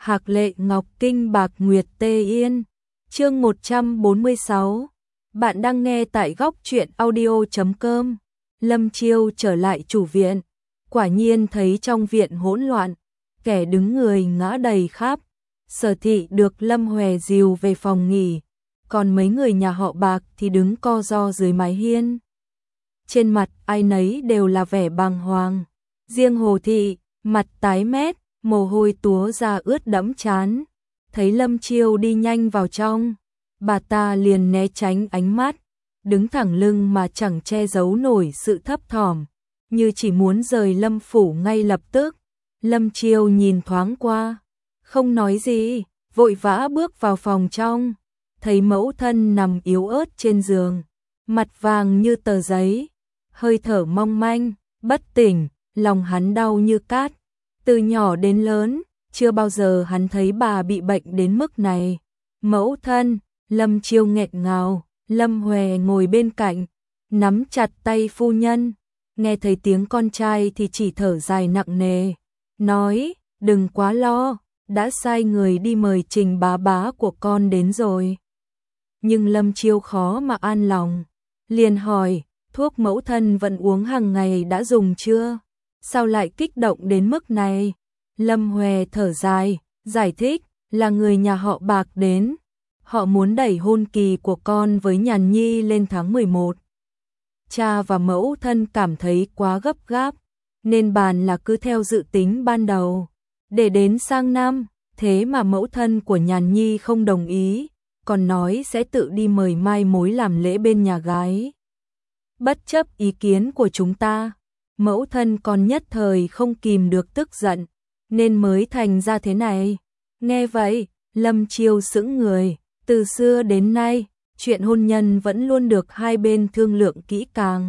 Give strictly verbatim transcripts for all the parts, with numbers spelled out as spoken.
Hạc Lệ Ngọc Kinh Bạc Nguyệt Tê Yên. Chương một trăm bốn mươi sáu. Bạn đang nghe tại góc truyện audio chấm com. Lâm Chiêu trở lại chủ viện, quả nhiên thấy trong viện hỗn loạn, kẻ đứng người ngã đầy khắp. Sở Thị được Lâm Hòe dìu về phòng nghỉ, còn mấy người nhà họ Bạc thì đứng co ro dưới mái hiên. Trên mặt ai nấy đều là vẻ bàng hoàng, riêng Hồ Thị, mặt tái mét, mồ hôi túa ra ướt đẫm trán. Thấy Lâm Chiêu đi nhanh vào trong, bà ta liền né tránh ánh mắt, đứng thẳng lưng mà chẳng che giấu nổi sự thấp thỏm, như chỉ muốn rời Lâm phủ ngay lập tức. Lâm Chiêu nhìn thoáng qua, không nói gì, vội vã bước vào phòng trong, thấy mẫu thân nằm yếu ớt trên giường, mặt vàng như tờ giấy, hơi thở mong manh, bất tỉnh, lòng hắn đau như cát. Từ nhỏ đến lớn, chưa bao giờ hắn thấy bà bị bệnh đến mức này. Mẫu thân, Lâm Chiêu nghẹn ngào, Lâm Hòe ngồi bên cạnh, nắm chặt tay phu nhân, nghe thấy tiếng con trai thì chỉ thở dài nặng nề, nói, đừng quá lo, đã sai người đi mời Trình bá bá của con đến rồi. Nhưng Lâm Chiêu khó mà an lòng, liền hỏi, thuốc mẫu thân vẫn uống hàng ngày đã dùng chưa? Sao lại kích động đến mức này? Lâm Hòe thở dài, giải thích, là người nhà họ Bạc đến. Họ muốn đẩy hôn kỳ của con với Nhàn Nhi lên tháng mười một. Cha và mẫu thân cảm thấy quá gấp gáp, nên bàn là cứ theo dự tính ban đầu, để đến sang năm. Thế mà mẫu thân của Nhàn Nhi không đồng ý, còn nói sẽ tự đi mời mai mối làm lễ bên nhà gái. Bất chấp ý kiến của chúng ta, mẫu thân còn nhất thời không kìm được tức giận, nên mới thành ra thế này. Nghe vậy, Lâm Chiêu sững người, từ xưa đến nay, chuyện hôn nhân vẫn luôn được hai bên thương lượng kỹ càng.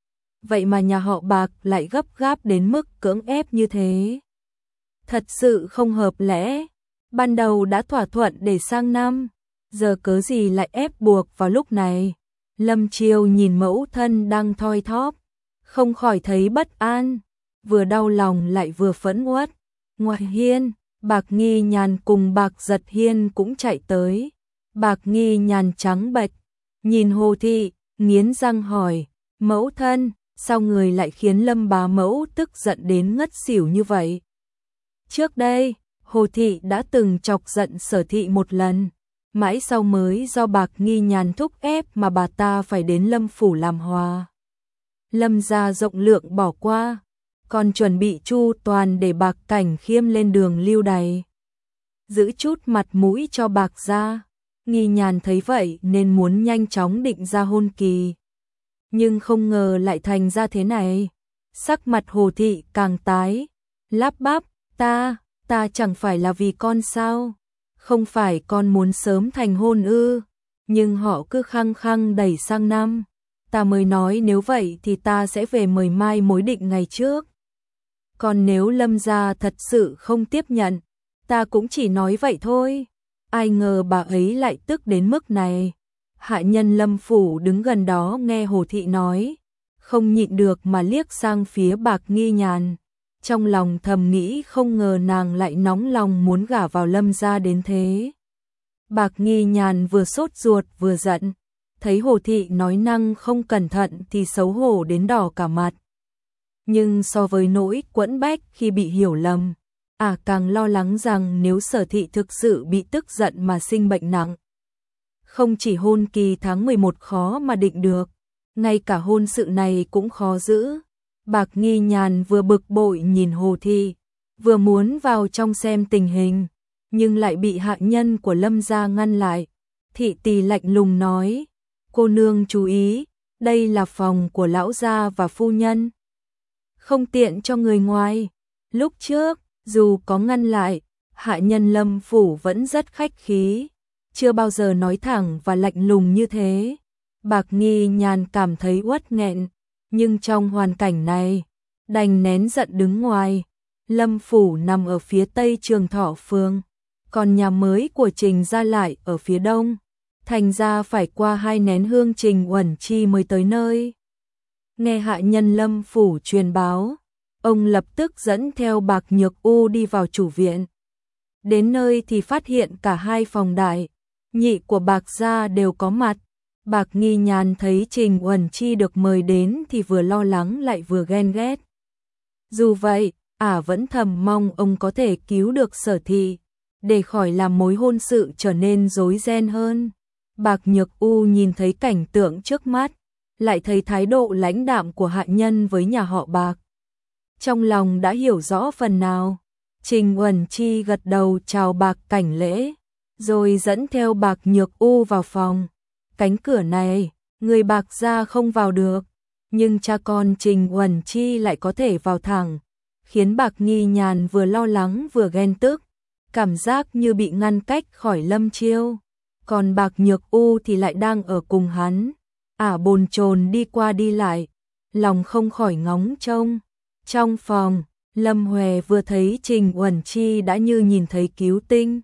Vậy mà nhà họ Bạc lại gấp gáp đến mức cưỡng ép như thế. Thật sự không hợp lẽ, ban đầu đã thỏa thuận để sang năm, giờ cớ gì lại ép buộc vào lúc này. Lâm Chiêu nhìn mẫu thân đang thoi thóp, không khỏi thấy bất an, vừa đau lòng lại vừa phẫn uất. Ngoài hiên, Bạc Nghi Nhàn cùng Bạc Giật Hiên cũng chạy tới. Bạc Nghi Nhàn trắng bệch, nhìn Hồ Thị, nghiến răng hỏi, mẫu thân, sao người lại khiến Lâm bá mẫu tức giận đến ngất xỉu như vậy? Trước đây, Hồ Thị đã từng chọc giận Sở Thị một lần, mãi sau mới do Bạc Nghi Nhàn thúc ép mà bà ta phải đến Lâm phủ làm hòa. Lâm gia rộng lượng bỏ qua, còn chuẩn bị chu toàn để Bạc Cảnh Khiêm lên đường lưu đày, giữ chút mặt mũi cho Bạc gia. Nghi Nhàn thấy vậy nên muốn nhanh chóng định ra hôn kỳ, nhưng không ngờ lại thành ra thế này. Sắc mặt Hồ Thị càng tái, lắp bắp, ta, ta chẳng phải là vì con sao? Không phải con muốn sớm thành hôn ư? Nhưng họ cứ khăng khăng đẩy sang năm. Ta mới nói nếu vậy thì ta sẽ về mời mai mối định ngày trước. Còn nếu Lâm gia thật sự không tiếp nhận, ta cũng chỉ nói vậy thôi. Ai ngờ bà ấy lại tức đến mức này. Hạ nhân Lâm phủ đứng gần đó nghe Hồ Thị nói, không nhịn được mà liếc sang phía Bạc Nghi Nhàn. Trong lòng thầm nghĩ không ngờ nàng lại nóng lòng muốn gả vào Lâm gia đến thế. Bạc Nghi Nhàn vừa sốt ruột vừa giận, thấy Hồ Thị nói năng không cẩn thận thì xấu hổ đến đỏ cả mặt. Nhưng so với nỗi quẫn bách khi bị hiểu lầm, à càng lo lắng rằng nếu Sở Thị thực sự bị tức giận mà sinh bệnh nặng. Không chỉ hôn kỳ tháng mười một khó mà định được, ngay cả hôn sự này cũng khó giữ. Bạc Nghi Nhàn vừa bực bội nhìn Hồ Thị, vừa muốn vào trong xem tình hình, nhưng lại bị hạ nhân của Lâm gia ngăn lại. Thị tỳ lạnh lùng nói, cô nương chú ý, đây là phòng của lão gia và phu nhân, không tiện cho người ngoài. Lúc trước, dù có ngăn lại, hạ nhân Lâm phủ vẫn rất khách khí, chưa bao giờ nói thẳng và lạnh lùng như thế. Bạc Nghi Nhàn cảm thấy uất nghẹn, nhưng trong hoàn cảnh này, đành nén giận đứng ngoài. Lâm phủ nằm ở phía tây Trường Thọ Phường, còn nhà mới của Trình gia lại ở phía đông, thành ra phải qua hai nén hương Trình Uẩn Chi mới tới nơi. Nghe hạ nhân Lâm phủ truyền báo, ông lập tức dẫn theo Bạc Nhược U đi vào chủ viện. Đến nơi thì phát hiện cả hai phòng đại nhị của Bạc gia đều có mặt. Bạc Nghi Nhàn thấy Trình Uẩn Chi được mời đến thì vừa lo lắng lại vừa ghen ghét. Dù vậy, ả vẫn thầm mong ông có thể cứu được Sở Thị, để khỏi làm mối hôn sự trở nên rối ren hơn. Bạc Nhược U nhìn thấy cảnh tượng trước mắt, lại thấy thái độ lãnh đạm của hạ nhân với nhà họ Bạc. Trong lòng đã hiểu rõ phần nào. Trình Uẩn Chi gật đầu chào Bạc Cảnh lễ, rồi dẫn theo Bạc Nhược U vào phòng. Cánh cửa này, người Bạc gia không vào được, nhưng cha con Trình Uẩn Chi lại có thể vào thẳng, khiến Bạc Nghi Nhàn vừa lo lắng vừa ghen tức, cảm giác như bị ngăn cách khỏi Lâm Chiêu. Còn Bạc Nhược U thì lại đang ở cùng hắn, ả bồn chồn đi qua đi lại, lòng không khỏi ngóng trông. Trong phòng, Lâm Huệ vừa thấy Trình Uẩn Chi đã như nhìn thấy cứu tinh.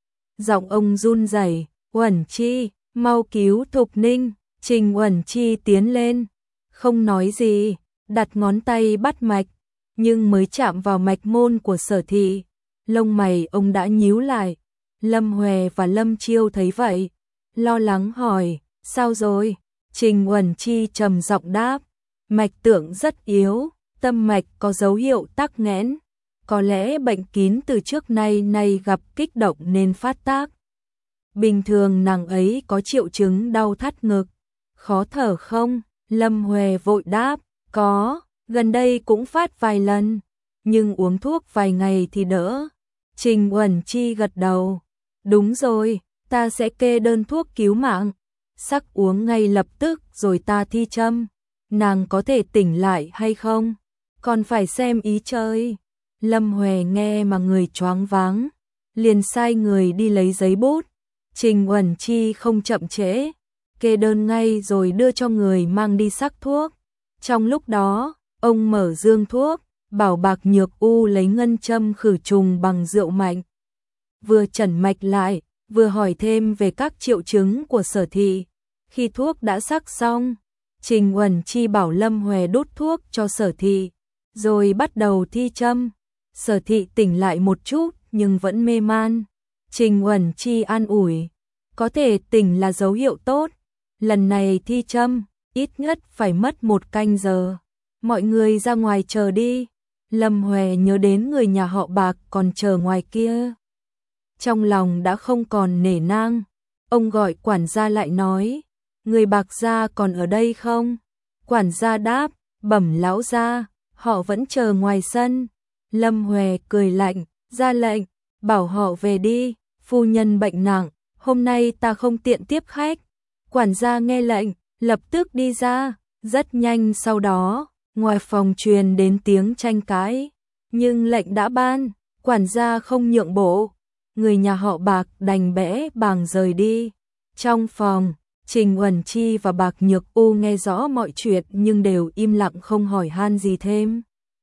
Giọng ông run rẩy, "Uẩn Chi, mau cứu Thục Ninh." Trình Uẩn Chi tiến lên, không nói gì, đặt ngón tay bắt mạch, nhưng mới chạm vào mạch môn của Sở Thị, lông mày ông đã nhíu lại. Lâm Huệ và Lâm Chiêu thấy vậy, lo lắng hỏi, "Sao rồi?" Trình Uẩn Chi trầm giọng đáp, "Mạch tượng rất yếu, tâm mạch có dấu hiệu tắc nghẽn, có lẽ bệnh kín từ trước nay nay gặp kích động nên phát tác. Bình thường nàng ấy có triệu chứng đau thắt ngực, khó thở không?" Lâm Huệ vội đáp, "Có, gần đây cũng phát vài lần, nhưng uống thuốc vài ngày thì đỡ." Trình Uẩn Chi gật đầu, "Đúng rồi, ta sẽ kê đơn thuốc cứu mạng, sắc uống ngay lập tức rồi ta thi châm. Nàng có thể tỉnh lại hay không? Còn phải xem ý trời." Lâm Huệ nghe mà người choáng váng, liền sai người đi lấy giấy bút. Trình Uẩn Chi không chậm trễ, kê đơn ngay rồi đưa cho người mang đi sắc thuốc. Trong lúc đó, ông mở dương thuốc, bảo Bạc Nhược U lấy ngân châm khử trùng bằng rượu mạnh. Vừa chẩn mạch lại, vừa hỏi thêm về các triệu chứng của Sở Thị. Khi thuốc đã sắc xong, Trình Uẩn Chi bảo Lâm Huệ đút thuốc cho Sở Thị, rồi bắt đầu thi châm. Sở Thị tỉnh lại một chút nhưng vẫn mê man. Trình Uẩn Chi an ủi, "Có thể tỉnh là dấu hiệu tốt. Lần này thi châm, ít nhất phải mất một canh giờ. Mọi người ra ngoài chờ đi." Lâm Huệ nhớ đến người nhà họ Bạc còn chờ ngoài kia, trong lòng đã không còn nể nang. Ông gọi quản gia lại nói, "Người Bạc gia còn ở đây không?" Quản gia đáp, "Bẩm lão gia, họ vẫn chờ ngoài sân." Lâm Huệ cười lạnh, ra lệnh, "Bảo họ về đi, phu nhân bệnh nặng, hôm nay ta không tiện tiếp khách." Quản gia nghe lệnh, lập tức đi ra. Rất nhanh sau đó, ngoài phòng truyền đến tiếng tranh cãi, nhưng lệnh đã ban, quản gia không nhượng bộ, người nhà họ Bạc đành bẽ bàng rời đi. Trong phòng, Trình Uẩn Chi và Bạc Nhược U nghe rõ mọi chuyện nhưng đều im lặng không hỏi han gì thêm.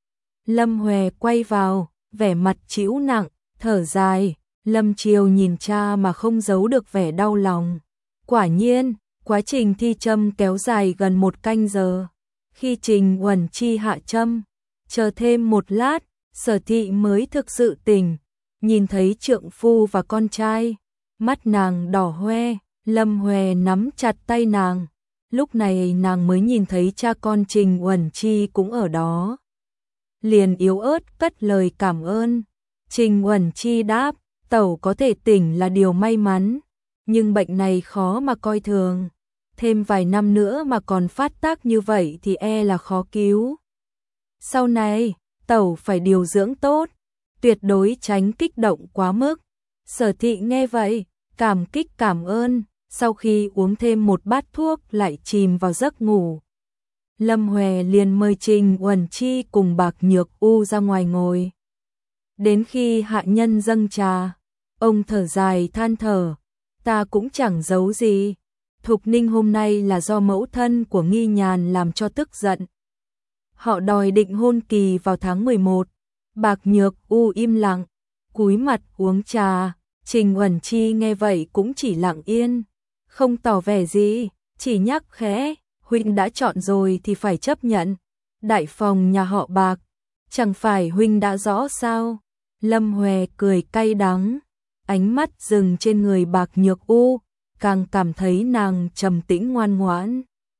Lâm Huệ quay vào, vẻ mặt trĩu nặng, thở dài. Lâm Chiêu nhìn cha mà không giấu được vẻ đau lòng. Quả nhiên, quá trình thi châm kéo dài gần một canh giờ. Khi Trình Uẩn Chi hạ châm, chờ thêm một lát, Sở Thị mới thực sự tỉnh, nhìn thấy trượng phu và con trai, mắt nàng đỏ hoe. Lâm Huệ nắm chặt tay nàng, lúc này nàng mới nhìn thấy cha con Trình Uẩn Chi cũng ở đó. Liền yếu ớt cất lời cảm ơn. Trình Uẩn Chi đáp, "Tẩu có thể tỉnh là điều may mắn, nhưng bệnh này khó mà coi thường. Thêm vài năm nữa mà còn phát tác như vậy thì e là khó cứu. Sau này, tẩu phải điều dưỡng tốt, tuyệt đối tránh kích động quá mức." Sở Thị nghe vậy, cảm kích cảm ơn, sau khi uống thêm một bát thuốc lại chìm vào giấc ngủ. Lâm Huệ liền mời Trình Uẩn Chi cùng Bạc Nhược U ra ngoài ngồi. Đến khi hạ nhân dâng trà, ông thở dài than thở, "Ta cũng chẳng giấu gì. Thục Ninh hôm nay là do mẫu thân của Nghi Nhàn làm cho tức giận. Họ đòi định hôn kỳ vào tháng mười một. Bạc Nhược U im lặng, cúi mặt uống trà. Trình Uẩn Chi nghe vậy cũng chỉ lặng yên, không tỏ vẻ gì, chỉ nhắc khẽ, "Huynh đã chọn rồi thì phải chấp nhận. Đại phòng nhà họ Bạc, chẳng phải huynh đã rõ sao?" Lâm Huệ cười cay đắng, ánh mắt dừng trên người Bạc Nhược U, càng cảm thấy nàng trầm tĩnh ngoan ngoãn.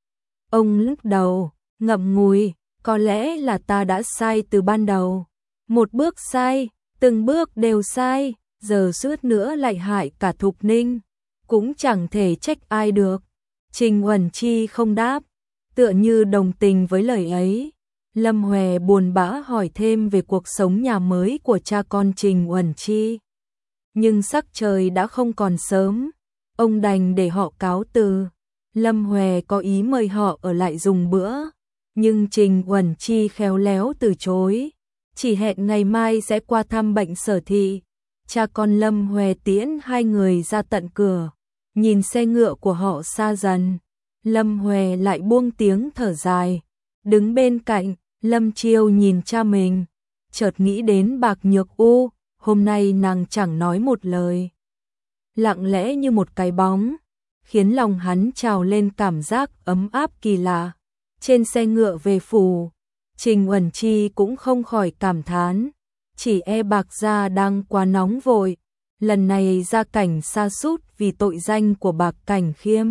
Ông lắc đầu, ngậm ngùi, có lẽ là ta đã sai từ ban đầu. Một bước sai, từng bước đều sai, giờ suýt nữa lại hại cả Thục Ninh, cũng chẳng thể trách ai được. Trình Uẩn Chi không đáp, tựa như đồng tình với lời ấy. Lâm Huệ buồn bã hỏi thêm về cuộc sống nhà mới của cha con Trình Uẩn Chi. Nhưng sắc trời đã không còn sớm, ông đành để họ cáo từ. Lâm Huệ có ý mời họ ở lại dùng bữa, nhưng Trình Uẩn Chi khéo léo từ chối, chỉ hẹn ngày mai sẽ qua thăm bệnh Sở Thị. Cha con Lâm Huệ tiễn hai người ra tận cửa, nhìn xe ngựa của họ xa dần. Lâm Huệ lại buông tiếng thở dài, đứng bên cạnh. Lâm Chiêu nhìn cha mình, chợt nghĩ đến Bạc Nhược U, hôm nay nàng chẳng nói một lời, lặng lẽ như một cái bóng, khiến lòng hắn trào lên cảm giác ấm áp kỳ lạ. Trên xe ngựa về phủ, Trình Uẩn Chi cũng không khỏi cảm thán, chỉ e Bạc gia đang quá nóng vội, lần này gia cảnh sa sút vì tội danh của Bạc Cảnh Khiêm.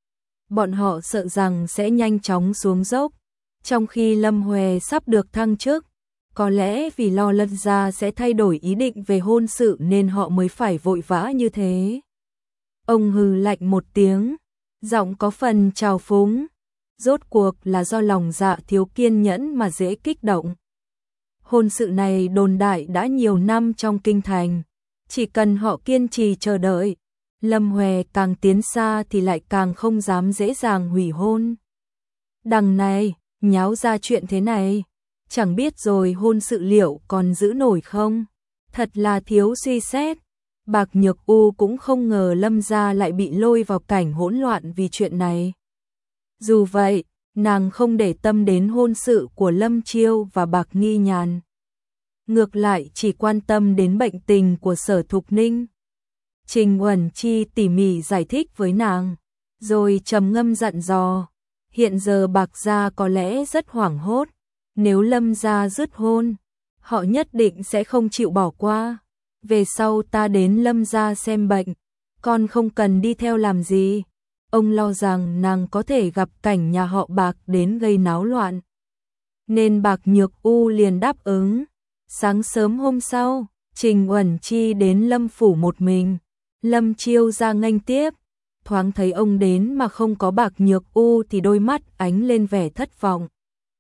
Bọn họ sợ rằng sẽ nhanh chóng xuống dốc. Trong khi Lâm Huệ sắp được thăng chức, có lẽ vì lo Lâm gia sẽ thay đổi ý định về hôn sự nên họ mới phải vội vã như thế. Ông hừ lạnh một tiếng, giọng có phần trào phúng, rốt cuộc là do lòng dạ thiếu kiên nhẫn mà dễ kích động. Hôn sự này đồn đại đã nhiều năm trong kinh thành, chỉ cần họ kiên trì chờ đợi, Lâm Huệ càng tiến xa thì lại càng không dám dễ dàng hủy hôn. Đằng này nháo ra chuyện thế này, chẳng biết rồi hôn sự liệu còn giữ nổi không? Thật là thiếu suy xét. Bạc Nhược U cũng không ngờ Lâm gia lại bị lôi vào cảnh hỗn loạn vì chuyện này. Dù vậy, nàng không để tâm đến hôn sự của Lâm Chiêu và Bạc Nghi Nhàn. Ngược lại chỉ quan tâm đến bệnh tình của Sở Thục Ninh. Trình Uẩn Chi tỉ mỉ giải thích với nàng, rồi trầm ngâm dặn dò. Hiện giờ Bạc gia có lẽ rất hoảng hốt, nếu Lâm gia dứt hôn, họ nhất định sẽ không chịu bỏ qua. Về sau ta đến Lâm gia xem bệnh, con không cần đi theo làm gì. Ông lo rằng nàng có thể gặp cảnh nhà họ Bạc đến gây náo loạn, nên Bạc Nhược U liền đáp ứng. Sáng sớm hôm sau, Trình Uẩn Chi đến Lâm phủ một mình. Lâm Chiêu ra nghênh tiếp, thoáng thấy ông đến mà không có Bạc Nhược U thì đôi mắt ánh lên vẻ thất vọng.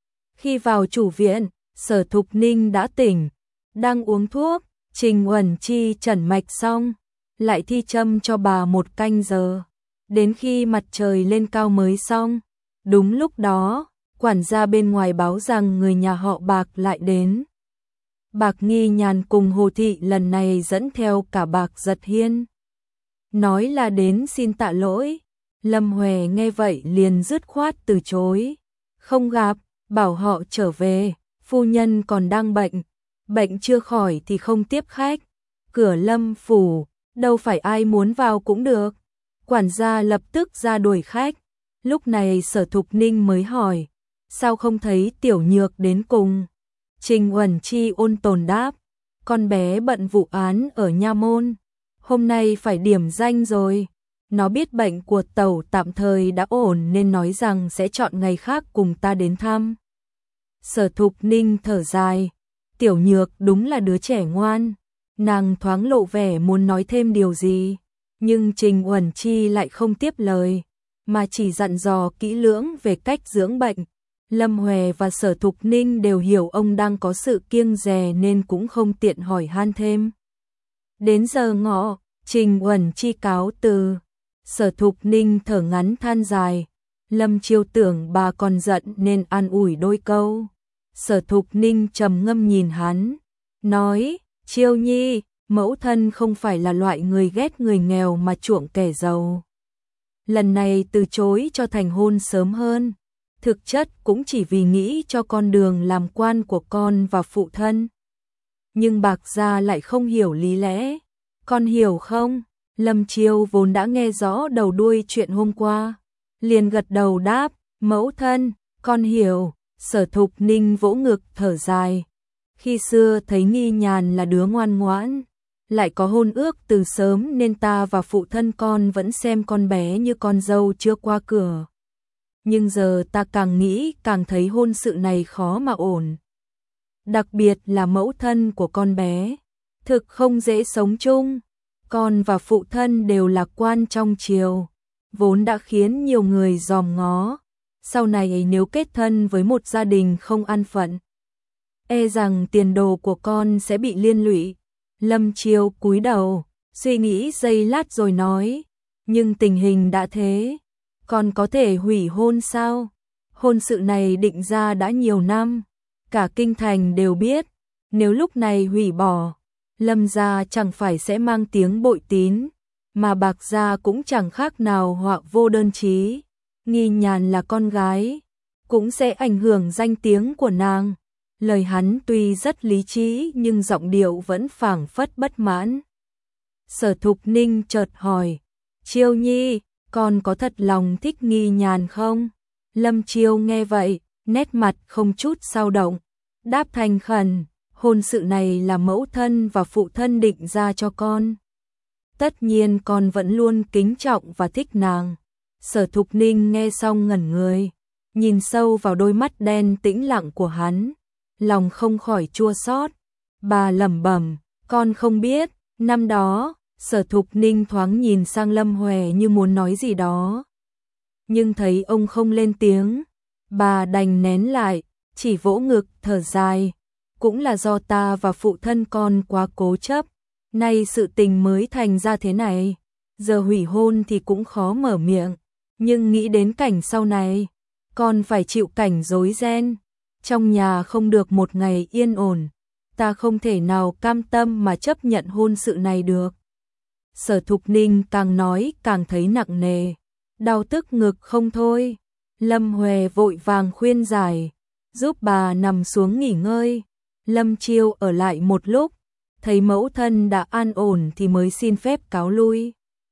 Khi vào chủ viện, Sở Thục Ninh đã tỉnh, đang uống thuốc. Trình Uẩn Chi chẩn mạch xong, lại thi châm cho bà một canh giờ, đến khi mặt trời lên cao mới xong. Đúng lúc đó, quản gia bên ngoài báo rằng người nhà họ Bạc lại đến. Bạc Nghi Nhàn cùng Hồ Thị lần này dẫn theo cả Bạc Giật Hiên, nói là đến xin tạ lỗi. Lâm Huệ nghe vậy liền dứt khoát từ chối, không gặp, bảo họ trở về, phu nhân còn đang bệnh, bệnh chưa khỏi thì không tiếp khách. Cửa Lâm phủ, đâu phải ai muốn vào cũng được. Quản gia lập tức ra đuổi khách. Lúc này Sở Thục Ninh mới hỏi, sao không thấy Tiểu Nhược đến cùng? Trình Uẩn Chi ôn tồn đáp, con bé bận vụ án ở nha môn, hôm nay phải điểm danh rồi. Nó biết bệnh của tẩu tạm thời đã ổn nên nói rằng sẽ chọn ngày khác cùng ta đến thăm. Sở Thục Ninh thở dài, Tiểu Nhược đúng là đứa trẻ ngoan. Nàng thoáng lộ vẻ muốn nói thêm điều gì, nhưng Trình Uẩn Chi lại không tiếp lời, mà chỉ dặn dò kỹ lưỡng về cách dưỡng bệnh. Lâm Huệ và Sở Thục Ninh đều hiểu ông đang có sự kiêng dè nên cũng không tiện hỏi han thêm. Đến giờ ngọ, Trình Uẩn Chi cáo từ. Sở Thục Ninh thở ngắn than dài. Lâm Chiêu tưởng bà còn giận nên an ủi đôi câu. Sở Thục Ninh trầm ngâm nhìn hắn, nói, Chiêu nhi, mẫu thân không phải là loại người ghét người nghèo mà chuộng kẻ giàu. Lần này từ chối cho thành hôn sớm hơn, thực chất cũng chỉ vì nghĩ cho con đường làm quan của con và phụ thân. Nhưng Bạc gia lại không hiểu lý lẽ. Con hiểu không? Lâm Chiêu vốn đã nghe rõ đầu đuôi chuyện hôm qua, liền gật đầu đáp, mẫu thân, con hiểu. Sở Thục Ninh vỗ ngực thở dài, Khi xưa thấy Nghi Nhàn là đứa ngoan ngoãn, lại có hôn ước từ sớm nên ta và phụ thân con vẫn xem con bé như con dâu chưa qua cửa. Nhưng giờ ta càng nghĩ càng thấy hôn sự này khó mà ổn. Đặc biệt là mẫu thân của con bé, thực không dễ sống chung. Con và phụ thân đều lạc quan trong triều, vốn đã khiến nhiều người dòm ngó. Sau này nếu kết thân với một gia đình không an phận, e rằng tiền đồ của con sẽ bị liên lụy. Lâm Chiêu cúi đầu, suy nghĩ giây lát rồi nói, nhưng tình hình đã thế, con có thể hủy hôn sao? Hôn sự này định ra đã nhiều năm, cả kinh thành đều biết, nếu lúc này hủy bỏ, Lâm gia chẳng phải sẽ mang tiếng bội tín, mà Bạc gia cũng chẳng khác nào họa vô đơn chí. Nghi Nhàn là con gái, cũng sẽ ảnh hưởng danh tiếng của nàng. Lời hắn tuy rất lý trí nhưng giọng điệu vẫn phảng phất bất mãn. Sở Thục Ninh chợt hỏi, Chiêu Nhi, con có thật lòng thích Nghi Nhàn không? Lâm Chiêu nghe vậy, nét mặt không chút dao động, đáp thành khẩn, hôn sự này là mẫu thân và phụ thân định ra cho con. Tất nhiên con vẫn luôn kính trọng và thích nàng. Sở Thục Ninh nghe xong ngẩn người, nhìn sâu vào đôi mắt đen tĩnh lặng của hắn, lòng không khỏi chua xót. Bà lẩm bẩm, con không biết, năm đó, Sở Thục Ninh thoáng nhìn sang Lâm Huệ như muốn nói gì đó. Nhưng thấy ông không lên tiếng, bà đành nén lại, chỉ vỗ ngực thở dài. Cũng là do ta và phụ thân con quá cố chấp, nay sự tình mới thành ra thế này. Giờ hủy hôn thì cũng khó mở miệng, nhưng nghĩ đến cảnh sau này, con phải chịu cảnh rối ren. Trong nhà không được một ngày yên ổn, ta không thể nào cam tâm mà chấp nhận hôn sự này được. Sở Thục Ninh càng nói càng thấy nặng nề, đau tức ngực không thôi. Lâm Huệ vội vàng khuyên giải, giúp bà nằm xuống nghỉ ngơi. Lâm Chiêu ở lại một lúc, thấy mẫu thân đã an ổn thì mới xin phép cáo lui.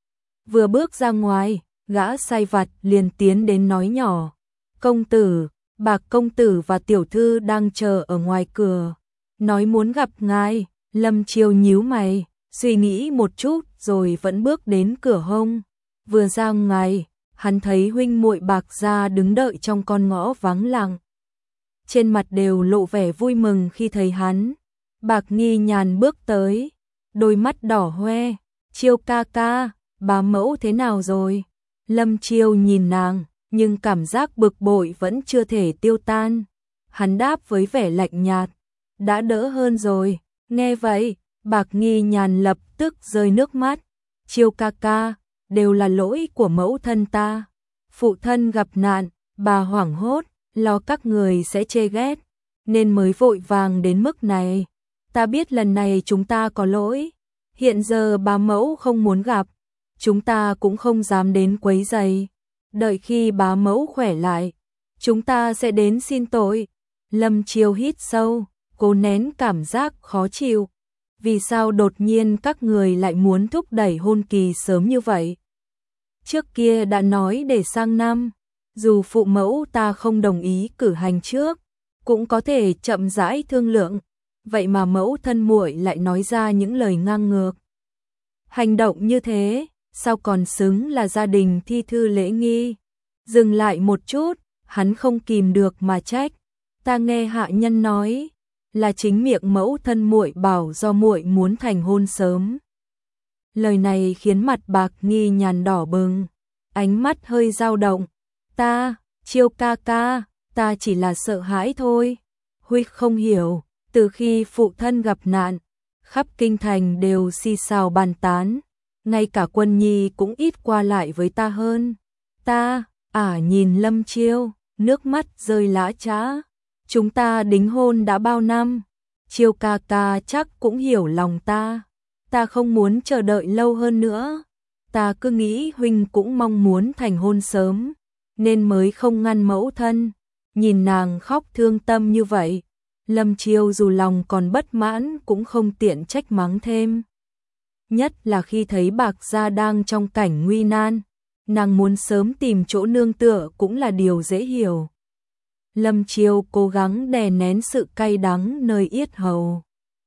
Vừa bước ra ngoài, gã sai vặt liền tiến đến nói nhỏ, công tử, Bạc công tử và tiểu thư đang chờ ở ngoài cửa, nói muốn gặp ngài. Lâm Chiêu nhíu mày, suy nghĩ một chút rồi vẫn bước đến cửa hông. Vừa ra ngoài, hắn thấy huynh muội Bạc gia đứng đợi trong con ngõ vắng lặng. Trên mặt đều lộ vẻ vui mừng khi thấy hắn. Bạc Nghi Nhàn bước tới, đôi mắt đỏ hoe, Chiêu ca ca, bá mẫu thế nào rồi? Lâm Chiêu nhìn nàng, nhưng cảm giác bực bội vẫn chưa thể tiêu tan. Hắn đáp với vẻ lạnh nhạt, đã đỡ hơn rồi. Nghe vậy, Bạc Nghi Nhàn lập tức rơi nước mắt. Chiêu ca ca, đều là lỗi của mẫu thân ta. Phụ thân gặp nạn, bà hoảng hốt, lo các người sẽ chê ghét, nên mới vội vàng đến mức này. Ta biết lần này chúng ta có lỗi, hiện giờ bá mẫu không muốn gặp, chúng ta cũng không dám đến quấy rầy. Đợi khi bá mẫu khỏe lại, chúng ta sẽ đến xin tội. Lâm Chiêu hít sâu, cố nén cảm giác khó chịu. Vì sao đột nhiên các người lại muốn thúc đẩy hôn kỳ sớm như vậy? Trước kia đã nói để sang năm, dù phụ mẫu ta không đồng ý cử hành trước, cũng có thể chậm rãi thương lượng. Vậy mà mẫu thân muội lại nói ra những lời ngang ngược. Hành động như thế, sao còn xứng là gia đình thi thư lễ nghi? Dừng lại một chút, hắn không kìm được mà trách. Ta nghe hạ nhân nói, là chính miệng mẫu thân muội bảo do muội muốn thành hôn sớm. Lời này khiến mặt Bạc Nghi Nhàn đỏ bừng, ánh mắt hơi dao động. Ta, Chiêu ca ca, ta chỉ là sợ hãi thôi. Huy không hiểu, từ khi phụ thân gặp nạn, khắp kinh thành đều xì xào bàn tán, ngay cả Quân Nhi cũng ít qua lại với ta hơn. Ta, à nhìn Lâm Chiêu, nước mắt rơi lã chã. Chúng ta đính hôn đã bao năm, Chiêu ca ca chắc cũng hiểu lòng ta. Ta không muốn chờ đợi lâu hơn nữa. Ta cứ nghĩ huynh cũng mong muốn thành hôn sớm, nên mới không ngăn mẫu thân. Nhìn nàng khóc thương tâm như vậy, Lâm Chiêu dù lòng còn bất mãn cũng không tiện trách mắng thêm. Nhất là khi thấy Bạc gia đang trong cảnh nguy nan, nàng muốn sớm tìm chỗ nương tựa cũng là điều dễ hiểu. Lâm Chiêu cố gắng đè nén sự cay đắng nơi yết hầu.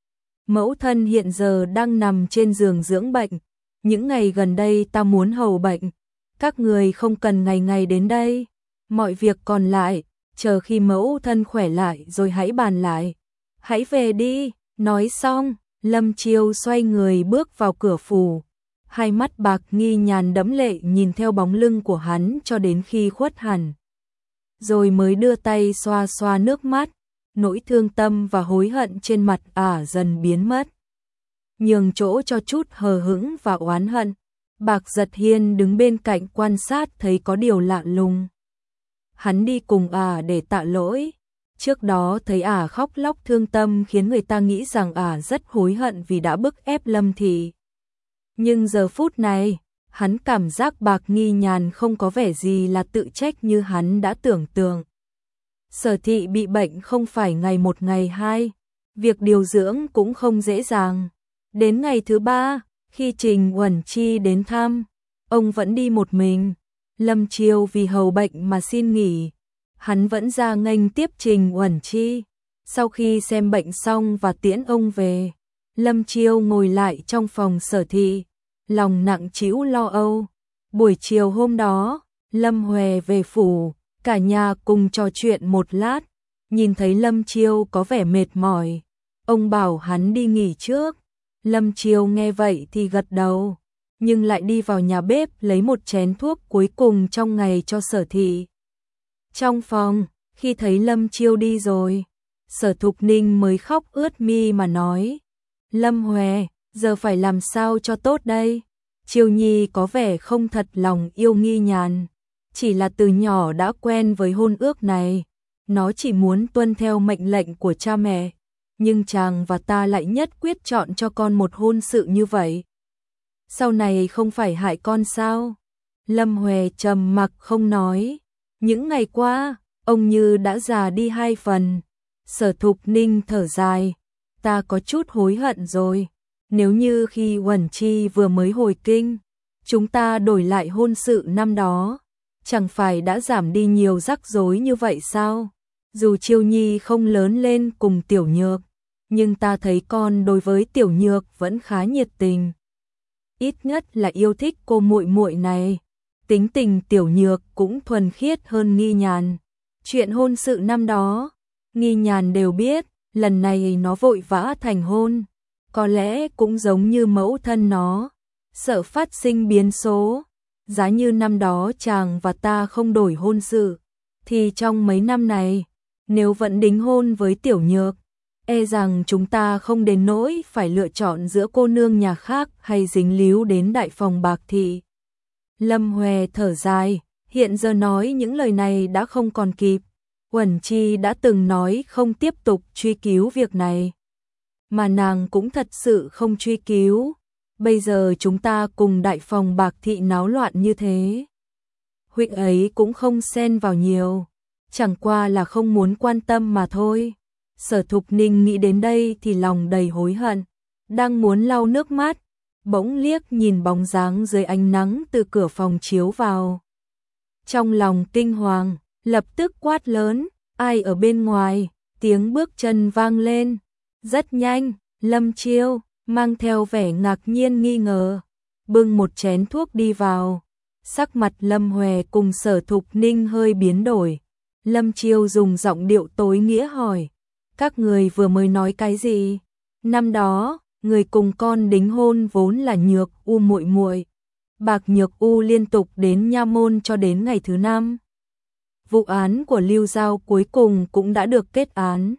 Mẫu thân hiện giờ đang nằm trên giường dưỡng bệnh. Những ngày gần đây ta muốn hầu bệnh. Các người không cần ngày ngày đến đây. Mọi việc còn lại, chờ khi mẫu thân khỏe lại rồi hãy bàn lại. Hãy về đi. Nói xong, Lâm Chiêu xoay người bước vào cửa phủ. Hai mắt bạc nghi nhàn đẫm lệ nhìn theo bóng lưng của hắn cho đến khi khuất hẳn. Rồi mới đưa tay xoa xoa nước mắt, nỗi thương tâm và hối hận trên mặt ả dần biến mất. Nhường chỗ cho chút hờ hững và oán hận, Bạc Giật Hiên đứng bên cạnh quan sát thấy có điều lạ lùng. Hắn đi cùng ả để tạ lỗi. Trước đó thấy ả khóc lóc thương tâm khiến người ta nghĩ rằng ả rất hối hận vì đã bức ép Lâm Thị. Nhưng giờ phút này, hắn cảm giác Bạc Nghi Nhàn không có vẻ gì là tự trách như hắn đã tưởng tượng. Sở Thị bị bệnh không phải ngày một ngày hai, việc điều dưỡng cũng không dễ dàng. Đến ngày thứ ba, khi Trình Uẩn Chi đến thăm, ông vẫn đi một mình. Lâm Chiêu vì hầu bệnh mà xin nghỉ. Hắn vẫn ra nghênh tiếp Trình Uẩn Chi. Sau khi xem bệnh xong và tiễn ông về, Lâm Chiêu ngồi lại trong phòng Sở Thị, lòng nặng trĩu lo âu. Buổi chiều hôm đó, Lâm Huệ về phủ, cả nhà cùng trò chuyện một lát. Nhìn thấy Lâm Chiêu có vẻ mệt mỏi, ông bảo hắn đi nghỉ trước. Lâm Chiêu nghe vậy thì gật đầu, nhưng lại đi vào nhà bếp lấy một chén thuốc cuối cùng trong ngày cho Sở Thị. Trong phòng, khi thấy Lâm Chiêu đi rồi, Sở Thục Ninh mới khóc ướt mi mà nói: Lâm Huệ, giờ phải làm sao cho tốt đây? Chiêu Nhi có vẻ không thật lòng yêu Nghi Nhàn, chỉ là từ nhỏ đã quen với hôn ước này, nó chỉ muốn tuân theo mệnh lệnh của cha mẹ, nhưng chàng và ta lại nhất quyết chọn cho con một hôn sự như vậy. Sau này không phải hại con sao? Lâm Huệ trầm mặc không nói. Những ngày qua, ông như đã già đi hai phần. Sở Thục Ninh thở dài, ta có chút hối hận rồi. Nếu như khi Uẩn Chi vừa mới hồi kinh, chúng ta đổi lại hôn sự năm đó, chẳng phải đã giảm đi nhiều rắc rối như vậy sao? Dù Chiêu Nhi không lớn lên cùng Tiểu Nhược, nhưng ta thấy con đối với Tiểu Nhược vẫn khá nhiệt tình. Ít nhất là yêu thích cô muội muội này. Tính tình Tiểu Nhược cũng thuần khiết hơn Nghi Nhàn. Chuyện hôn sự năm đó, Nghi Nhàn đều biết, lần này nó vội vã thành hôn. Có lẽ cũng giống như mẫu thân nó, sợ phát sinh biến số. Giá như năm đó chàng và ta không đổi hôn sự, thì trong mấy năm này, nếu vẫn đính hôn với Tiểu Nhược, e rằng chúng ta không đến nỗi phải lựa chọn giữa cô nương nhà khác hay dính líu đến đại phòng Bạc Thị. Lâm Huệ thở dài, hiện giờ nói những lời này đã không còn kịp. Uẩn Chi đã từng nói không tiếp tục truy cứu việc này, mà nàng cũng thật sự không truy cứu. Bây giờ chúng ta cùng đại phòng Bạc Thị náo loạn như thế, huynh ấy cũng không xen vào nhiều, chẳng qua là không muốn quan tâm mà thôi. Sở Thục Ninh nghĩ đến đây thì lòng đầy hối hận, đang muốn lau nước mắt, bỗng liếc nhìn bóng dáng dưới ánh nắng từ cửa phòng chiếu vào. Trong lòng kinh hoàng, lập tức quát lớn: ai ở bên ngoài? Tiếng bước chân vang lên. Rất nhanh, Lâm Chiêu mang theo vẻ ngạc nhiên nghi ngờ, bưng một chén thuốc đi vào. Sắc mặt Lâm Huệ cùng Sở Thục Ninh hơi biến đổi. Lâm Chiêu dùng giọng điệu tối nghĩa hỏi: các người vừa mới nói cái gì? Năm đó, người cùng con đính hôn vốn là Nhược U muội muội. Bạc Nhược U liên tục đến nha môn cho đến ngày thứ năm. Vụ án của Lưu Giao cuối cùng cũng đã được kết án.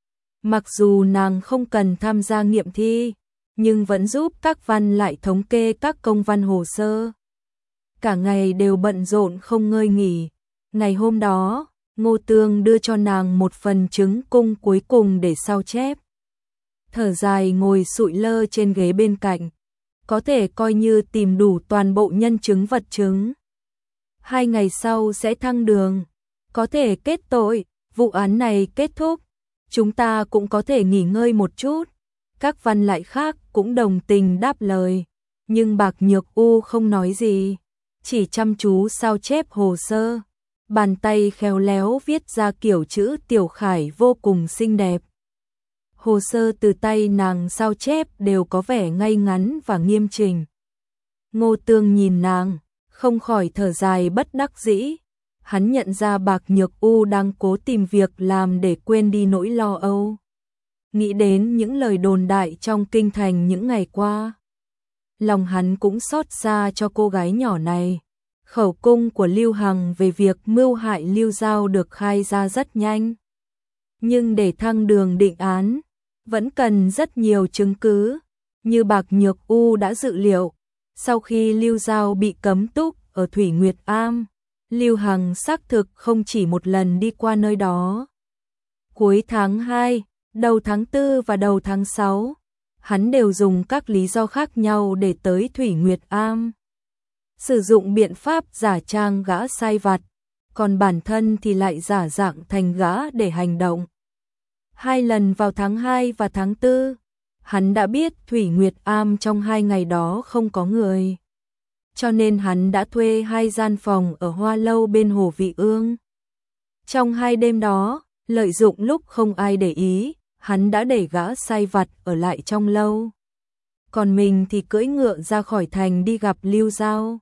Mặc dù nàng không cần tham gia nghiệm thi, nhưng vẫn giúp các văn lại thống kê các công văn hồ sơ. Cả ngày đều bận rộn không ngơi nghỉ. Ngày hôm đó, Ngô Tương đưa cho nàng một phần chứng cung cuối cùng để sao chép. Thở dài ngồi sụi lơ trên ghế bên cạnh, có thể coi như tìm đủ toàn bộ nhân chứng vật chứng. Hai ngày sau sẽ thăng đường, có thể kết tội, vụ án này kết thúc, chúng ta cũng có thể nghỉ ngơi một chút. Các văn lại khác cũng đồng tình đáp lời, nhưng Bạc Nhược U không nói gì, chỉ chăm chú sao chép hồ sơ. bàn tay khéo léo viết ra kiểu chữ Tiểu Khải vô cùng xinh đẹp. Hồ sơ từ tay nàng sao chép đều có vẻ ngay ngắn và nghiêm chỉnh. Ngô Tương nhìn nàng, không khỏi thở dài bất đắc dĩ. Hắn nhận ra Bạc Nhược U đang cố tìm việc làm để quên đi nỗi lo âu. Nghĩ đến những lời đồn đại trong kinh thành những ngày qua, lòng hắn cũng xót xa cho cô gái nhỏ này. Khẩu cung của Lưu Hằng về việc mưu hại Lưu Giao được khai ra rất nhanh. Nhưng để thăng đường định án, vẫn cần rất nhiều chứng cứ. Như Bạc Nhược U đã dự liệu, sau khi Lưu Giao bị cấm túc ở Thủy Nguyệt Am, Lưu Hằng xác thực không chỉ một lần đi qua nơi đó. Cuối tháng hai, đầu tháng tư và đầu tháng sáu, hắn đều dùng các lý do khác nhau để tới Thủy Nguyệt Am. Sử dụng biện pháp giả trang gã sai vặt, còn bản thân thì lại giả dạng thành gã để hành động. Hai lần vào tháng hai và tháng tư, hắn đã biết Thủy Nguyệt Am trong hai ngày đó không có người. Cho nên hắn đã thuê hai gian phòng ở Hoa Lâu bên Hồ Vị Ương. Trong hai đêm đó, lợi dụng lúc không ai để ý, hắn đã để gã sai vặt ở lại trong lâu. Còn mình thì cưỡi ngựa ra khỏi thành đi gặp Lưu Giao.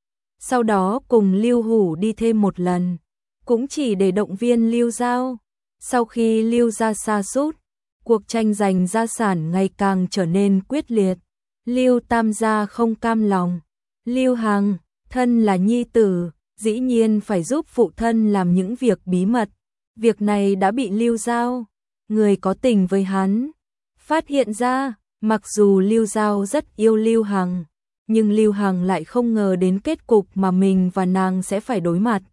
Sau đó cùng Lưu Hủ đi thêm một lần, cũng chỉ để động viên Lưu Giao. Sau khi Lưu gia sa sút, cuộc tranh giành gia sản ngày càng trở nên quyết liệt. Lưu Tam gia không cam lòng. Lưu Hằng, thân là nhi tử, dĩ nhiên phải giúp phụ thân làm những việc bí mật. Việc này đã bị Lưu Giao, người có tình với hắn, phát hiện ra. Mặc dù Lưu Giao rất yêu Lưu Hằng, nhưng Lưu Hằng lại không ngờ đến kết cục mà mình và nàng sẽ phải đối mặt.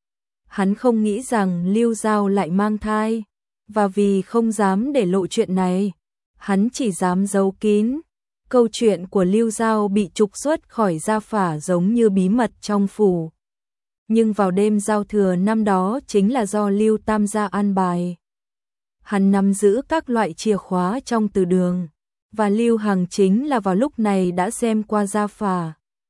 Hắn không nghĩ rằng Lưu Giao lại mang thai, và vì không dám để lộ chuyện này, hắn chỉ dám giấu kín. Câu chuyện của Lưu Giao bị trục xuất khỏi gia phả giống như bí mật trong phủ. Nhưng vào đêm giao thừa năm đó chính là do Lưu Tam gia an bài. Hắn nắm giữ các loại chìa khóa trong từ đường, và Lưu Hằng chính là vào lúc này đã xem qua gia phả.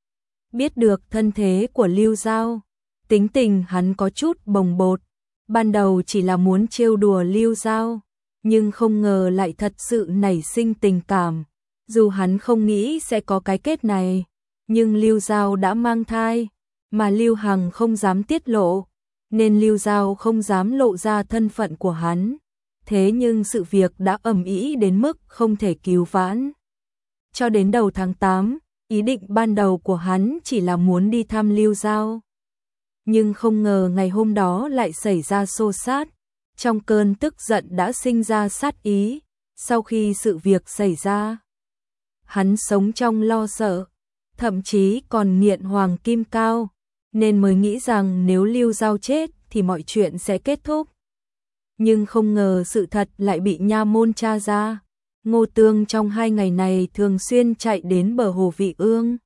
Biết được thân thế của Lưu Giao, tính tình hắn có chút bồng bột. Ban đầu chỉ là muốn trêu đùa Lưu Giao, nhưng không ngờ lại thật sự nảy sinh tình cảm. Dù hắn không nghĩ sẽ có cái kết này, nhưng Lưu Giao đã mang thai, mà Lưu Hằng không dám tiết lộ, nên Lưu Giao không dám lộ ra thân phận của hắn. Thế nhưng sự việc đã ầm ĩ đến mức không thể cứu vãn. Cho đến đầu tháng tám, ý định ban đầu của hắn chỉ là muốn đi thăm Lưu Giao. Nhưng không ngờ ngày hôm đó lại xảy ra xô xát. Trong cơn tức giận đã sinh ra sát ý. Sau khi sự việc xảy ra, hắn sống trong lo sợ, thậm chí còn nghiện hoàng kim cao, nên mới nghĩ rằng nếu Lưu Giao chết thì mọi chuyện sẽ kết thúc. Nhưng không ngờ sự thật lại bị nha môn tra ra. Ngô Tương trong hai ngày này thường xuyên chạy đến bờ Hồ Vị Ương.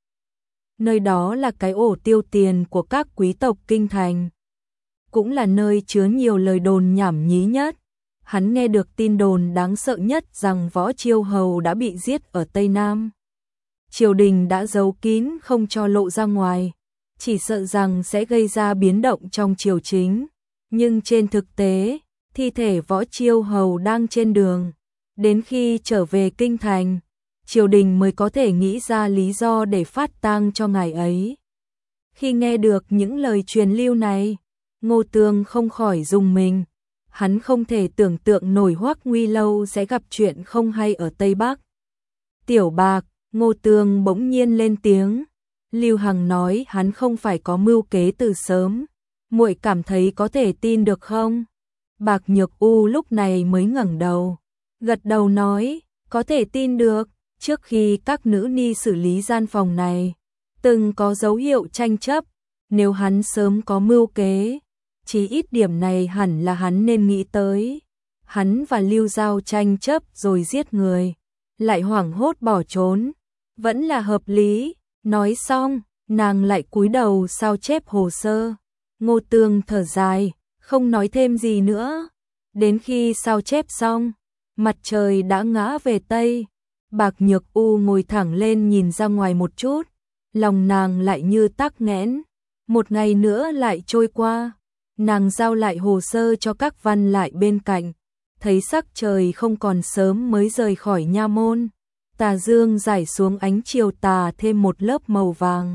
Nơi đó là cái ổ tiêu tiền của các quý tộc kinh thành, cũng là nơi chứa nhiều lời đồn nhảm nhí nhất. Hắn nghe được tin đồn đáng sợ nhất rằng Võ Chiêu Hầu đã bị giết ở Tây Nam. Triều đình đã giấu kín không cho lộ ra ngoài, chỉ sợ rằng sẽ gây ra biến động trong triều chính. Nhưng trên thực tế, thi thể Võ Chiêu Hầu đang trên đường. Đến khi trở về kinh thành, triều đình mới có thể nghĩ ra lý do để phát tang cho ngài ấy. Khi nghe được những lời truyền lưu này, Ngô Tương không khỏi rùng mình. Hắn không thể tưởng tượng nổi Hoắc Nguy Lâu sẽ gặp chuyện không hay ở Tây Bắc. Tiểu Bạc, Ngô Tương bỗng nhiên lên tiếng. Lưu Hằng nói hắn không phải có mưu kế từ sớm. Muội cảm thấy có thể tin được không? Bạc Nhược U lúc này mới ngẩng đầu, gật đầu nói, có thể tin được. Trước khi các nữ ni xử lý gian phòng này, từng có dấu hiệu tranh chấp. Nếu hắn sớm có mưu kế, chỉ ít điểm này hẳn là hắn nên nghĩ tới. Hắn và Lưu Giao tranh chấp rồi giết người, lại hoảng hốt bỏ trốn, vẫn là hợp lý. Nói xong, nàng lại cúi đầu sao chép hồ sơ. Ngô Tương thở dài, không nói thêm gì nữa. Đến khi sao chép xong, mặt trời đã ngã về Tây. Bạc Nhược U ngồi thẳng lên nhìn ra ngoài một chút, lòng nàng lại như tắc nghẽn. Một ngày nữa lại trôi qua, Nàng giao lại hồ sơ cho các văn lại bên cạnh, thấy sắc trời không còn sớm mới rời khỏi nha môn. Tà dương rải xuống ánh chiều tà thêm một lớp màu vàng.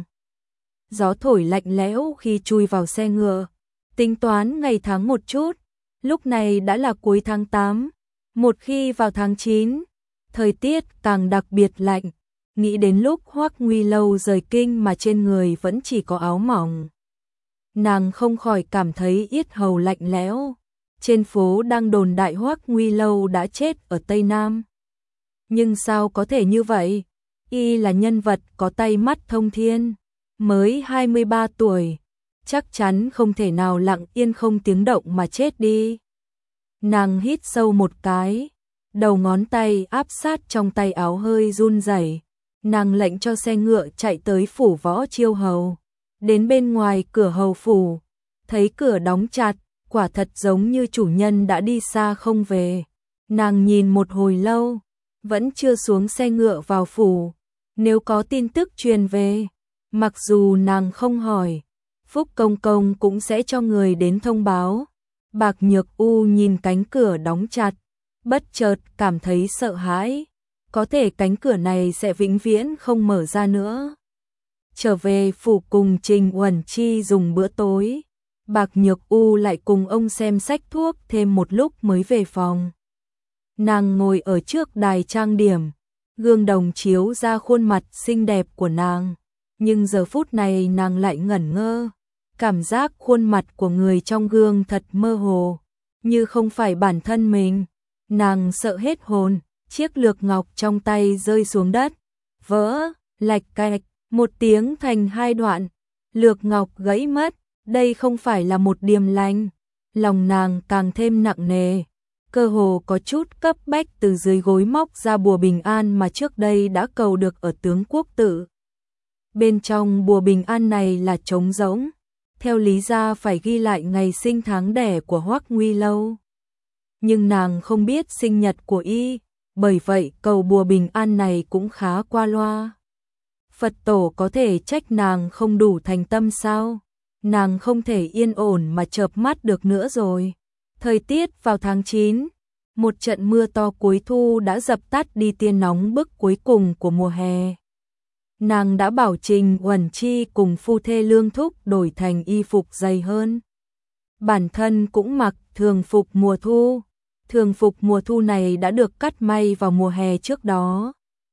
Gió thổi lạnh lẽo khi chui vào xe ngựa. Tính toán ngày tháng một chút, lúc này đã là cuối tháng tám. Một khi vào tháng chín, thời tiết càng đặc biệt lạnh. Nghĩ đến lúc Hoắc Nguy Lâu rời kinh mà trên người vẫn chỉ có áo mỏng, nàng không khỏi cảm thấy yết hầu lạnh lẽo. Trên phố đang đồn đại Hoắc Nguy Lâu đã chết ở Tây Nam. Nhưng sao có thể như vậy? Y là nhân vật có tay mắt thông thiên, mới hai mươi ba tuổi, chắc chắn không thể nào lặng yên không tiếng động mà chết đi. Nàng hít sâu một cái, đầu ngón tay áp sát trong tay áo hơi run rẩy. Nàng lệnh cho xe ngựa chạy tới phủ Võ Chiêu Hầu. Đến bên ngoài cửa hầu phủ, thấy cửa đóng chặt, quả thật giống như chủ nhân đã đi xa không về. Nàng nhìn một hồi lâu, vẫn chưa xuống xe ngựa vào phủ. Nếu có tin tức truyền về, mặc dù nàng không hỏi, Phúc Công Công cũng sẽ cho người đến thông báo. Bạc Nhược U nhìn cánh cửa đóng chặt, bất chợt cảm thấy sợ hãi. Có thể cánh cửa này sẽ vĩnh viễn không mở ra nữa. Trở về phủ cùng Trình Uẩn Chi dùng bữa tối, Bạc Nhược U lại cùng ông xem sách thuốc thêm một lúc mới về phòng. Nàng ngồi ở trước đài trang điểm, gương đồng chiếu ra khuôn mặt xinh đẹp của nàng, nhưng giờ phút này nàng lại ngẩn ngơ, cảm giác khuôn mặt của người trong gương thật mơ hồ, như không phải bản thân mình. Nàng sợ hết hồn, chiếc lược ngọc trong tay rơi xuống đất, vỡ, lạch cạch, một tiếng thành hai đoạn, lược ngọc gãy mất. Đây không phải là một điềm lành, lòng nàng càng thêm nặng nề, cơ hồ có chút cấp bách từ dưới gối móc ra bùa bình an mà trước đây đã cầu được ở tướng quốc tự. Bên trong bùa bình an này là trống rỗng, theo lý ra phải ghi lại ngày sinh tháng đẻ của Hoắc Nguy Lâu. Nhưng nàng không biết sinh nhật của y, bởi vậy cầu bùa bình an này cũng khá qua loa. Phật tổ có thể trách nàng không đủ thành tâm sao? Nàng không thể yên ổn mà chợp mắt được nữa rồi. Thời tiết vào tháng chín, một trận mưa to cuối thu đã dập tắt đi tia nóng bức cuối cùng của mùa hè. Nàng đã bảo Trình Uẩn Chi cùng phu thê Lương Thúc đổi thành y phục dày hơn. Bản thân cũng mặc thường phục mùa thu. Thường phục mùa thu này đã được cắt may vào mùa hè trước đó.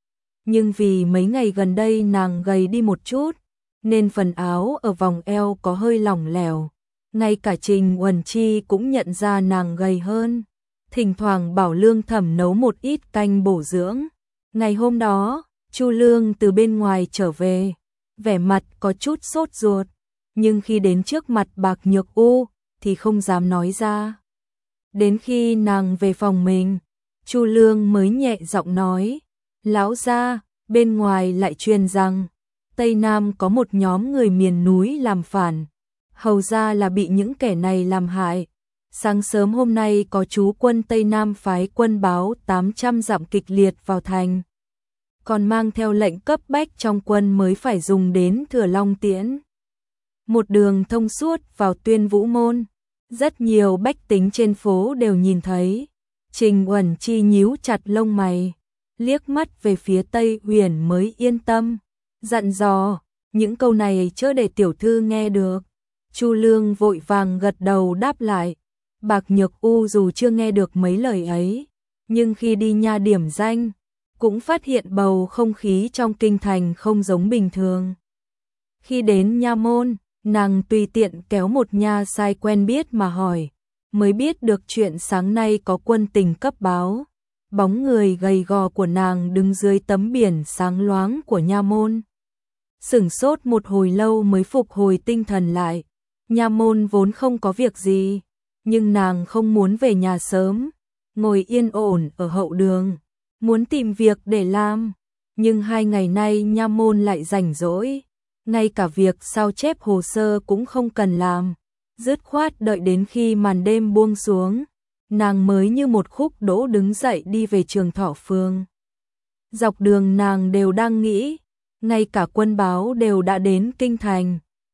Nhưng vì mấy ngày gần đây nàng gầy đi một chút, nên phần áo ở vòng eo có hơi lỏng lẻo. Ngay cả Trình Uẩn Chi cũng nhận ra nàng gầy hơn. Thỉnh thoảng bảo Lương Thẩm nấu một ít canh bổ dưỡng. Ngày hôm đó, Chu Lương từ bên ngoài trở về, vẻ mặt có chút sốt ruột, nhưng khi đến trước mặt Bạc Nhược U thì không dám nói ra. Đến khi nàng về phòng mình, Chu Lương mới nhẹ giọng nói, lão gia, bên ngoài lại truyền rằng Tây Nam có một nhóm người miền núi làm phản, hầu ra là bị những kẻ này làm hại. Sáng sớm hôm nay có chú quân Tây Nam phái quân báo tám trăm dặm kịch liệt vào thành, còn mang theo lệnh cấp bách trong quân mới phải dùng đến Thừa Long Tiễn. Một đường thông suốt vào Tuyên Vũ Môn, rất nhiều bách tính trên phố đều nhìn thấy. Trình Uẩn Chi nhíu chặt lông mày, liếc mắt về phía Tây Huyền mới yên tâm, dặn dò, những câu này chớ để tiểu thư nghe được. Chu Lương vội vàng gật đầu đáp lại. Bạc Nhược U dù chưa nghe được mấy lời ấy, nhưng khi đi nha điểm danh, cũng phát hiện bầu không khí trong kinh thành không giống bình thường. Khi đến nha môn, nàng tùy tiện kéo một nha sai quen biết mà hỏi, mới biết được chuyện sáng nay có quân tình cấp báo. Bóng người gầy gò của nàng đứng dưới tấm biển sáng loáng của nha môn. Sửng sốt một hồi lâu mới phục hồi tinh thần lại. Nha môn vốn không có việc gì, nhưng nàng không muốn về nhà sớm, ngồi yên ổn ở hậu đường, muốn tìm việc để làm. Nhưng hai ngày nay nha môn lại rảnh rỗi, ngay cả việc sao chép hồ sơ cũng không cần làm. Dứt khoát đợi đến khi màn đêm buông xuống, nàng mới như một khúc đỗ đứng dậy đi về Trường Thọ Phường. Dọc đường nàng đều đang nghĩ, ngay cả quân báo đều đã đến kinh thành,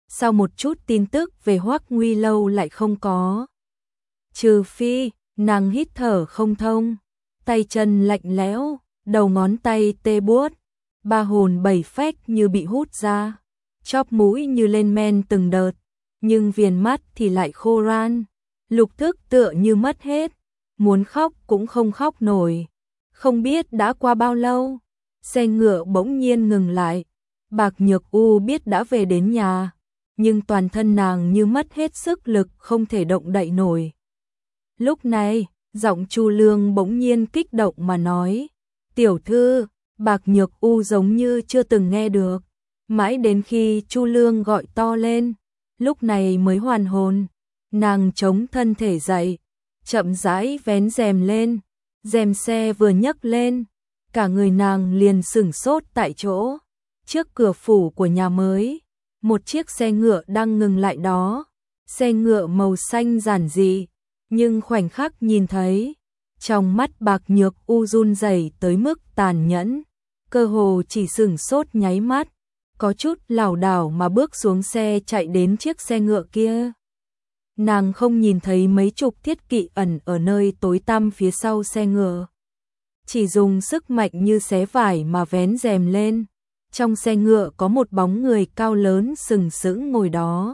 sao một chút tin tức về Hoắc Nguy Lâu lại không có? Trừ phi, nàng hít thở không thông, tay chân lạnh lẽo, đầu ngón tay tê buốt, ba hồn bảy phách như bị hút ra, chóp mũi như lên men từng đợt, nhưng viền mắt thì lại khô ran, lục thức tựa như mất hết, muốn khóc cũng không khóc nổi. Không biết đã qua bao lâu, xe ngựa bỗng nhiên ngừng lại, Bạc Nhược U biết đã về đến nhà, nhưng toàn thân nàng như mất hết sức lực không thể động đậy nổi. Lúc này, giọng Chu Lương bỗng nhiên kích động mà nói, tiểu thư, Bạc Nhược U giống như chưa từng nghe được, mãi đến khi Chu Lương gọi to lên, lúc này mới hoàn hồn, nàng chống thân thể dậy, chậm rãi vén rèm lên, rèm xe vừa nhấc lên, cả người nàng liền sửng sốt tại chỗ, trước cửa phủ của nhà mới, một chiếc xe ngựa đang ngừng lại đó, xe ngựa màu xanh giản dị, nhưng khoảnh khắc nhìn thấy, trong mắt Bạc Nhược U run rẩy tới mức tàn nhẫn, cơ hồ chỉ sửng sốt nháy mắt, có chút lảo đảo mà bước xuống xe chạy đến chiếc xe ngựa kia. Nàng không nhìn thấy mấy chục thiết kỵ ẩn ở nơi tối tăm phía sau xe ngựa, chỉ dùng sức mạnh như xé vải mà vén rèm lên. Trong xe ngựa có một bóng người cao lớn sừng sững ngồi đó.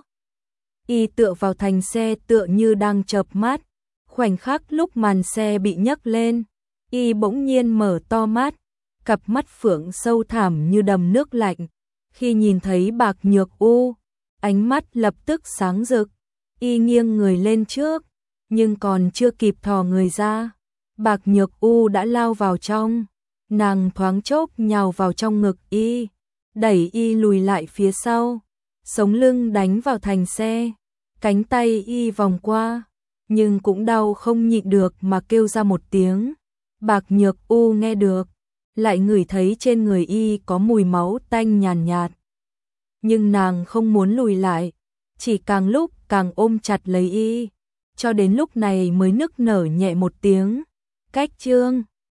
Y tựa vào thành xe tựa như đang chợp mắt. Khoảnh khắc lúc màn xe bị nhấc lên, Y bỗng nhiên mở to mắt, cặp mắt phượng sâu thẳm như đầm nước lạnh. Khi nhìn thấy Bạc Nhược U, ánh mắt lập tức sáng rực. Y nghiêng người lên trước, nhưng còn chưa kịp thò người ra, Bạc Nhược U đã lao vào trong. Nàng thoáng chốc nhào vào trong ngực Y, đẩy Y lùi lại phía sau, sống lưng đánh vào thành xe, cánh tay Y vòng qua, nhưng cũng đau không nhịn được mà kêu ra một tiếng. Bạc Nhược U nghe được, lại ngửi thấy trên người Y có mùi máu tanh nhàn nhạt, nhạt. Nhưng nàng không muốn lùi lại, chỉ càng lúc càng ôm chặt lấy Y, cho đến lúc này mới nức nở nhẹ một tiếng. Cách chương